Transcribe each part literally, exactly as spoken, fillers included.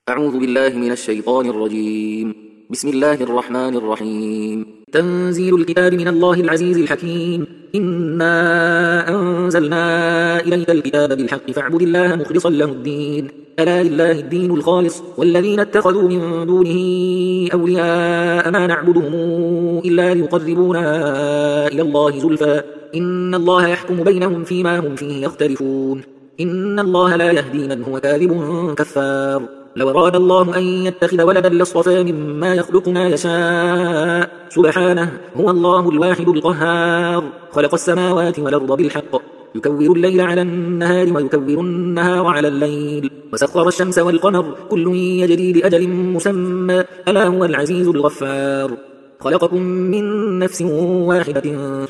أعوذ بالله من الشيطان الرجيم. بسم الله الرحمن الرحيم. تنزيل الكتاب من الله العزيز الحكيم. إنا أنزلنا إليك الكتاب بالحق فاعبد الله مخلصا له الدين ألا لله الدين الخالص والذين اتخذوا من دونه أولياء ما نعبدهم إلا ليقربونا إلى الله زلفى إن الله يحكم بينهم فيما هم فيه يختلفون إن الله لا يهدي من هو كاذب كفار. لو أراد الله أن يتخذ ولدا لاصطفى مما يخلق ما يشاء سبحانه هو الله الواحد القهار. خلق السماوات والأرض بالحق يكور الليل على النهار ويكور النهار على الليل وسخر الشمس والقمر كل يجري لأجل مسمى ألا هو العزيز الغفار. خلقكم من نفس واحدة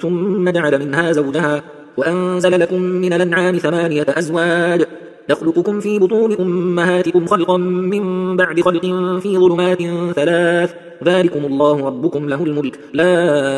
ثم جعل منها زوجها وأنزل لكم من الأنعام ثمانية أزواج يخلقكم في بطون أمهاتكم خلقا من بعد خلق في ظلمات ثلاث ذلكم الله ربكم له الملك لا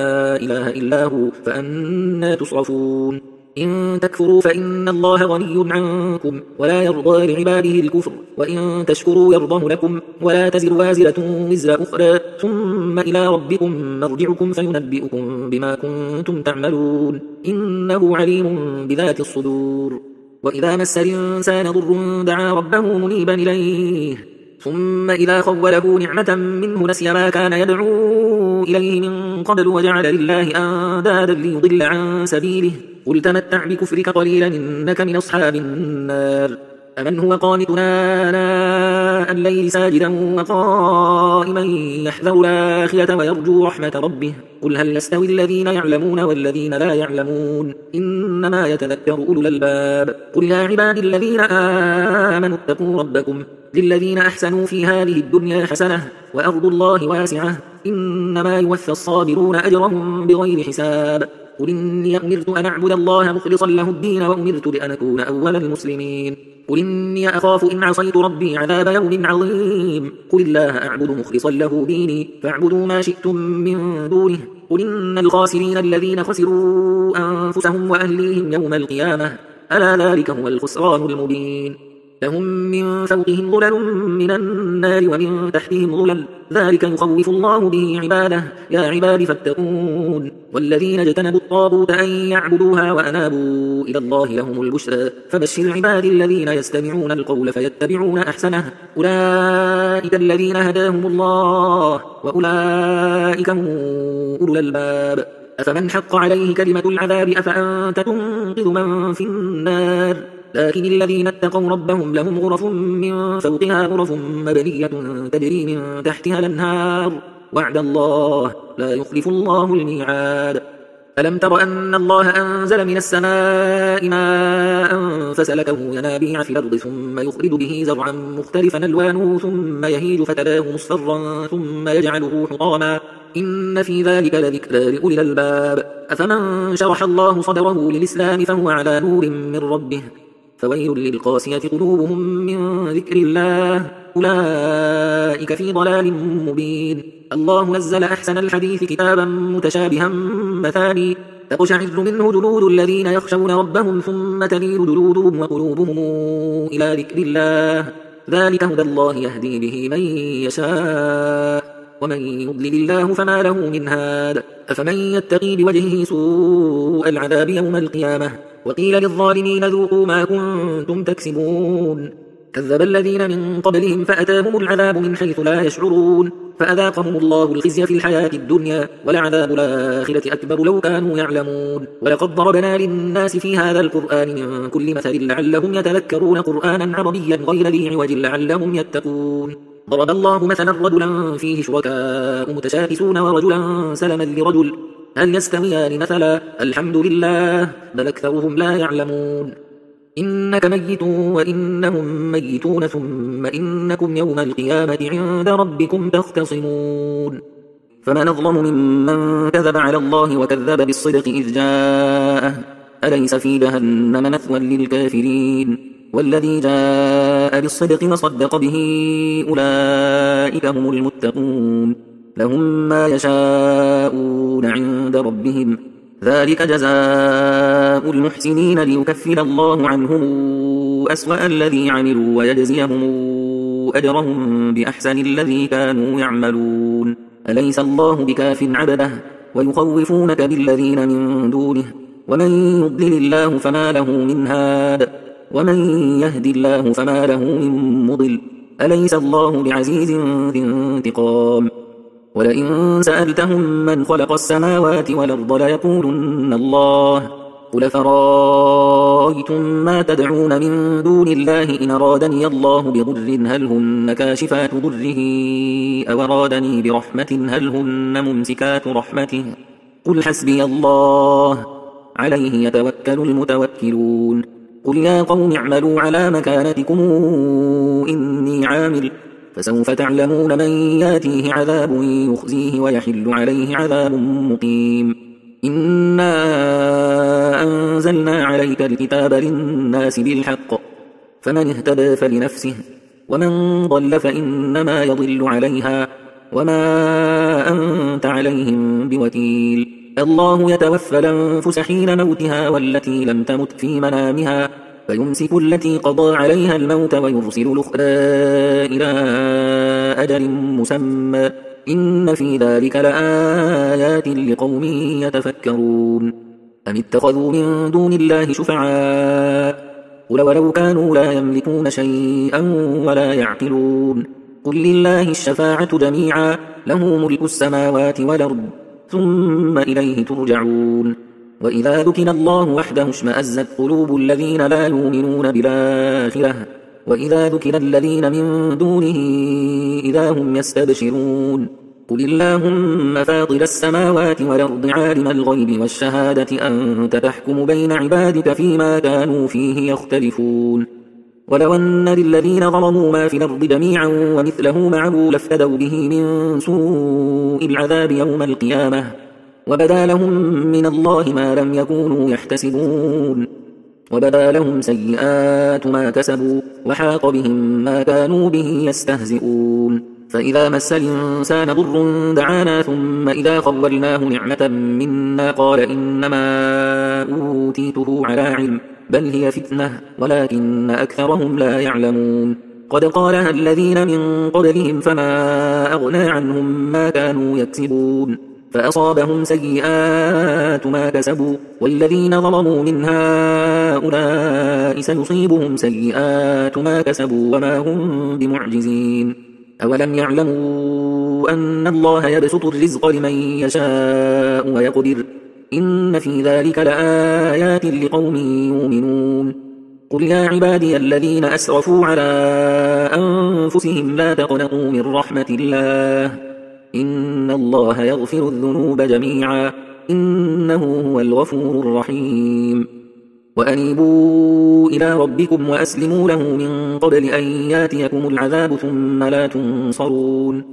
إله إلا هو فأنى تصرفون. إن تكفروا فإن الله غني عنكم ولا يرضى لعباده الكفر وإن تشكروا يرضه لكم ولا تزر وازرة وزر أخرى ثم إلى ربكم مرجعكم فينبئكم بما كنتم تعملون إنه عليم بذات الصدور. وإذا مس الإنسان ضر دعا ربه منيبا إليه ثم إذا خوله نعمة منه نسي ما كان يدعو إليه من قبل وجعل لله أندادا ليضل عن سبيله قل تمتع بكفرك قليلا إنك من أصحاب النار. أمن هو قانتنا آناء الليل ساجدا وقائما يحذر الآخرة ويرجو رحمة ربه قل هل يستوي الذين يعلمون والذين لا يعلمون إنما يتذكر أولو الألباب. قل يا عبادي الذين آمنوا اتقوا ربكم للذين أحسنوا في هذه الدنيا حسنة وأرض الله واسعة إنما يوفى الصابرون أجرهم بغير حساب. قل إني أمرت أن أعبد الله مخلصا له الدين وأمرت بأن أكون أول المسلمين. قل إني أخاف إن عصيت ربي عذاب يوم عظيم. قل الله أعبد مخلصا له ديني فاعبدوا ما شئتم من دونه. قل إن الخاسرين الذين خسروا أنفسهم وأهليهم يوم القيامة ألا ذلك هو الخسران المبين. لهم من فوقهم ظلل من النار ومن تحتهم ظلل ذلك يخوف الله به عباده يا عباد فاتقون. والذين اجتنبوا الطاغوت أن يعبدوها وأنابوا إلى الله لهم البشرى فبشر عبادي الذين يستمعون القول فيتبعون أحسنه أولئك الذين هداهم الله وأولئك هم أولو الألباب. أفمن حق عليه كلمة العذاب أفأنت تنقذ من في النار لكن الذين اتقوا ربهم لهم غرف من فوقها غرف مبنية تجري من تحتها الأنهار وعد الله لا يخلف الله الميعاد. ألم تر أن الله أنزل من السماء ماء فسلكه ينابيع في الأرض ثم يخرج به زرعا مختلفا ألوانه ثم يهيج فتراه مصفرا ثم يجعله حطاما إن في ذلك لذكرى لأولي الألباب. أفمن شرح الله صدره للإسلام فهو على نور من ربه فويل للقاسية قلوبهم من ذكر الله أولئك في ضلال مبين. الله نزل أحسن الحديث كتابا متشابها مثاني تقشعر منه جلود الذين يخشون ربهم ثم تلين جلودهم وقلوبهم إلى ذكر الله ذلك هدى الله يهدي به من يشاء ومن يضلل الله فما له من هاد. أفمن يتقي بوجهه سوء العذاب يوم القيامة وقيل للظالمين ذوقوا ما كنتم تكسبون كذب الذين من قبلهم فأتاهم العذاب من حيث لا يشعرون فأذاقهم الله الخزي في الحياة الدنيا ولعذاب الآخرة أكبر لو كانوا يعلمون. ولقد ضربنا للناس في هذا القرآن من كل مثل لعلهم يتذكرون قرآنا عربيا غير ذي عوج لعلهم يتقون. ضرب الله مثلا رجلا فيه شركاء متشاكسون ورجلا سلما لرجل هل يستويان مثلا الحمد لله بل أكثرهم لا يعلمون. إنك ميت وإنهم ميتون ثم إنكم يوم القيامة عند ربكم تختصمون. فمن أظلم ممن كذب على الله وكذب بالصدق إذ جاءه أليس في جهنم مثوى للكافرين والذي جاء بالصدق وصدق به أولئك هم المتقون لهم ما يشاءون عند ربهم ذلك جزاء المحسنين ليكفر الله عنهم أسوأ الذي عملوا ويجزيهم أجرهم بأحسن الذي كانوا يعملون. أليس الله بكاف عبده ويخوفونك بالذين من دونه ومن يضلل الله فما له من هاد ومن يهد الله فما له من مضل. أليس الله بعزيز ذي انتقام. ولئن سألتهم من خلق السماوات والأرض ليقولن الله. قل فرأيتم ما تدعون من دون الله إن أرادني الله بضر هل هن كاشفات ضره أو أرادني برحمة هل هن ممسكات رحمته. قل حسبي الله عليه يتوكل المتوكلون. قل يا قوم اعملوا على مكانتكم إني عامل فسوف تعلمون من ياتيه عذاب يخزيه ويحل عليه عذاب مقيم. إنا أنزلنا عليك الكتاب للناس بالحق فمن اهتدى فلنفسه ومن ضل فإنما يضل عليها وما أنت عليهم بوكيل. الله يتوفى الأنفس حين موتها والتي لم تمت في منامها فيمسك التي قضى عليها الموت ويرسل الأخرى إلى أجل مسمى إن في ذلك لآيات لقوم يتفكرون. أم اتخذوا من دون الله شفعاء قل ولو كانوا لا يملكون شيئا ولا يعقلون. قل لله الشفاعة جميعا له ملك السماوات والأرض ثم إليه ترجعون. وإذا ذكر الله وحده اشمأزت قلوب الذين لا يؤمنون بالآخرة وإذا ذكر الذين من دونه إذا هم يستبشرون. قل اللهم فاطر السماوات والأرض عالم الغيب والشهادة أنت تحكم بين عبادك فيما كانوا فيه يختلفون. ولو أن للذين ظلموا ما في الأرض جميعا ومثله معه لافتدوا به من سوء العذاب يوم القيامة وبدا لهم من الله ما لم يكونوا يحتسبون وبدا لهم سيئات ما كسبوا وحاق بهم ما كانوا به يستهزئون. فإذا مس الإنسان ضر دعانا ثم إذا خولناه نعمة منا قال إنما أوتيته على علم بل هي فتنة ولكن أكثرهم لا يعلمون. قد قالها الذين من قبلهم فما أغنى عنهم ما كانوا يكسبون فأصابهم سيئات ما كسبوا والذين ظلموا من هؤلاء سيصيبهم سيئات ما كسبوا وما هم بمعجزين. أولم يعلموا أن الله يبسط الرزق لمن يشاء ويقدر إن في ذلك لآيات لقوم يؤمنون. قل يا عبادي الذين أسرفوا على أنفسهم لا تقنطوا من رحمة الله إن الله يغفر الذنوب جميعا إنه هو الغفور الرحيم. وأنيبوا إلى ربكم وأسلموا له من قبل أن ياتيكم العذاب ثم لا تنصرون.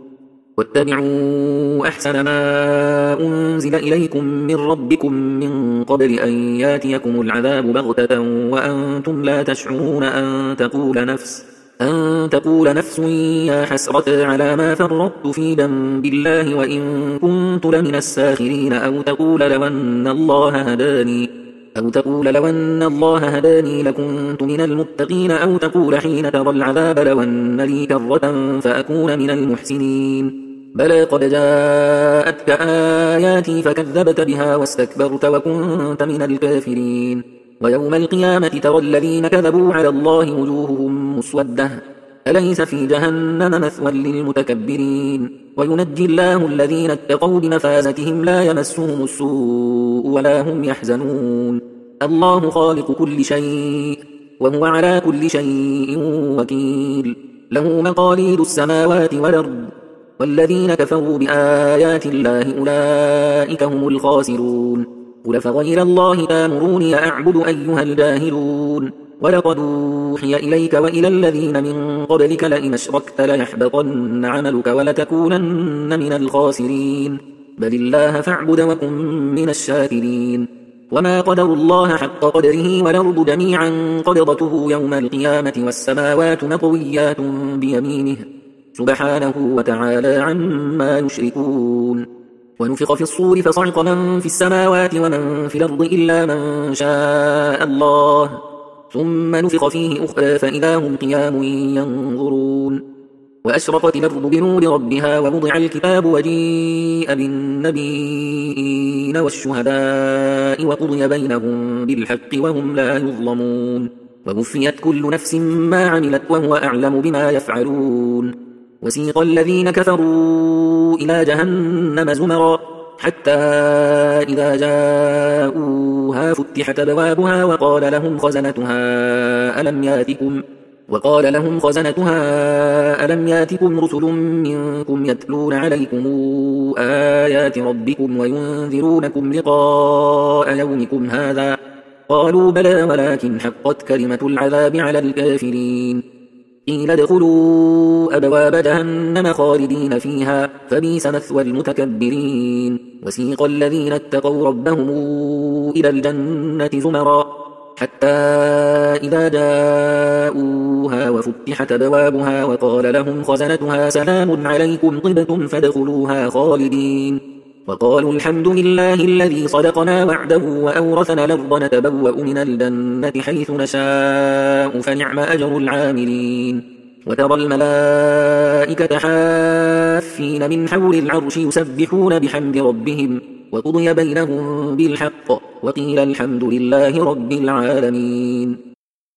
واتبعوا أحسن ما أنزل إليكم من ربكم من قبل أن ياتيكم العذاب بغتة وأنتم لا تشعرون أن تقول نفس أن تقول نفس يا حسرة على ما فرطت في ذنب الله وإن كنت لمن الساخرين أو تقول لو أن الله هداني أو تقول لو أن الله هداني لكنت من المتقين أو تقول حين ترى العذاب لو أن لي كرة فأكون من المحسنين. بلى قد جاءتك آياتي فكذبت بها واستكبرت وكنت من الكافرين. ويوم القيامة ترى الذين كذبوا على الله وجوههم مسودة أليس في جهنم مثوى للمتكبرين. وينجي الله الذين اتقوا بمفازتهم لا يمسهم السوء ولا هم يحزنون. الله خالق كل شيء وهو على كل شيء وكيل. له مقاليد السماوات والأرض والذين كفروا بآيات الله أولئك هم الخاسرون. قل فغير الله تامروني أعبد أيها الجاهلون. ولقد أوحي إليك وإلى الذين من قبلك لئن أشركت ليحبطن عملك ولتكونن من الخاسرين. بل الله فاعبد وكن من الشاكرين. وما قدروا الله حق قدره والأرض جميعا قبضته يوم القيامة والسماوات مطويات بيمينه سبحانه وتعالى عما يشركون. ونفخ في الصور فصعق من في السماوات ومن في الأرض إلا من شاء الله ثم نفخ فيه أخرى فإذا هم قيام ينظرون. وأشرقت الأرض بنور ربها ووضع الكتاب وجيء بالنبيين والشهداء وقضي بينهم بالحق وهم لا يظلمون ووفيت كل نفس ما عملت وهو أعلم بما يفعلون وسيق الذين كفروا إلى جهنم زمرا حتى إذا جاءوها فتحت أبوابها وقال لهم خزنتها ألم ياتكم وقال لهم خزنتها ألم ياتكم رسل منكم يتلون عليكم آيات ربكم وينذرونكم لقاء يومكم هذا قالوا بلى ولكن حقت كلمة العذاب على الكافرين قيل ادخلوا أبواب جهنم خالدين فيها فبئس مثوى المتكبرين وسيق الذين اتقوا ربهم إلى الجنة زمرا حتى إذا جاءوها وفتحت أبوابها وقال لهم خزنتها سلام عليكم طبتم فادخلوها خالدين وقالوا الحمد لله الذي صدقنا وعده وأورثنا الأرض نتبوأ من الجنة حيث نشاء فنعم أجر العاملين وترى الملائكة حافين من حول العرش يسبحون بحمد ربهم وقضي بينهم بالحق وقيل الحمد لله رب العالمين.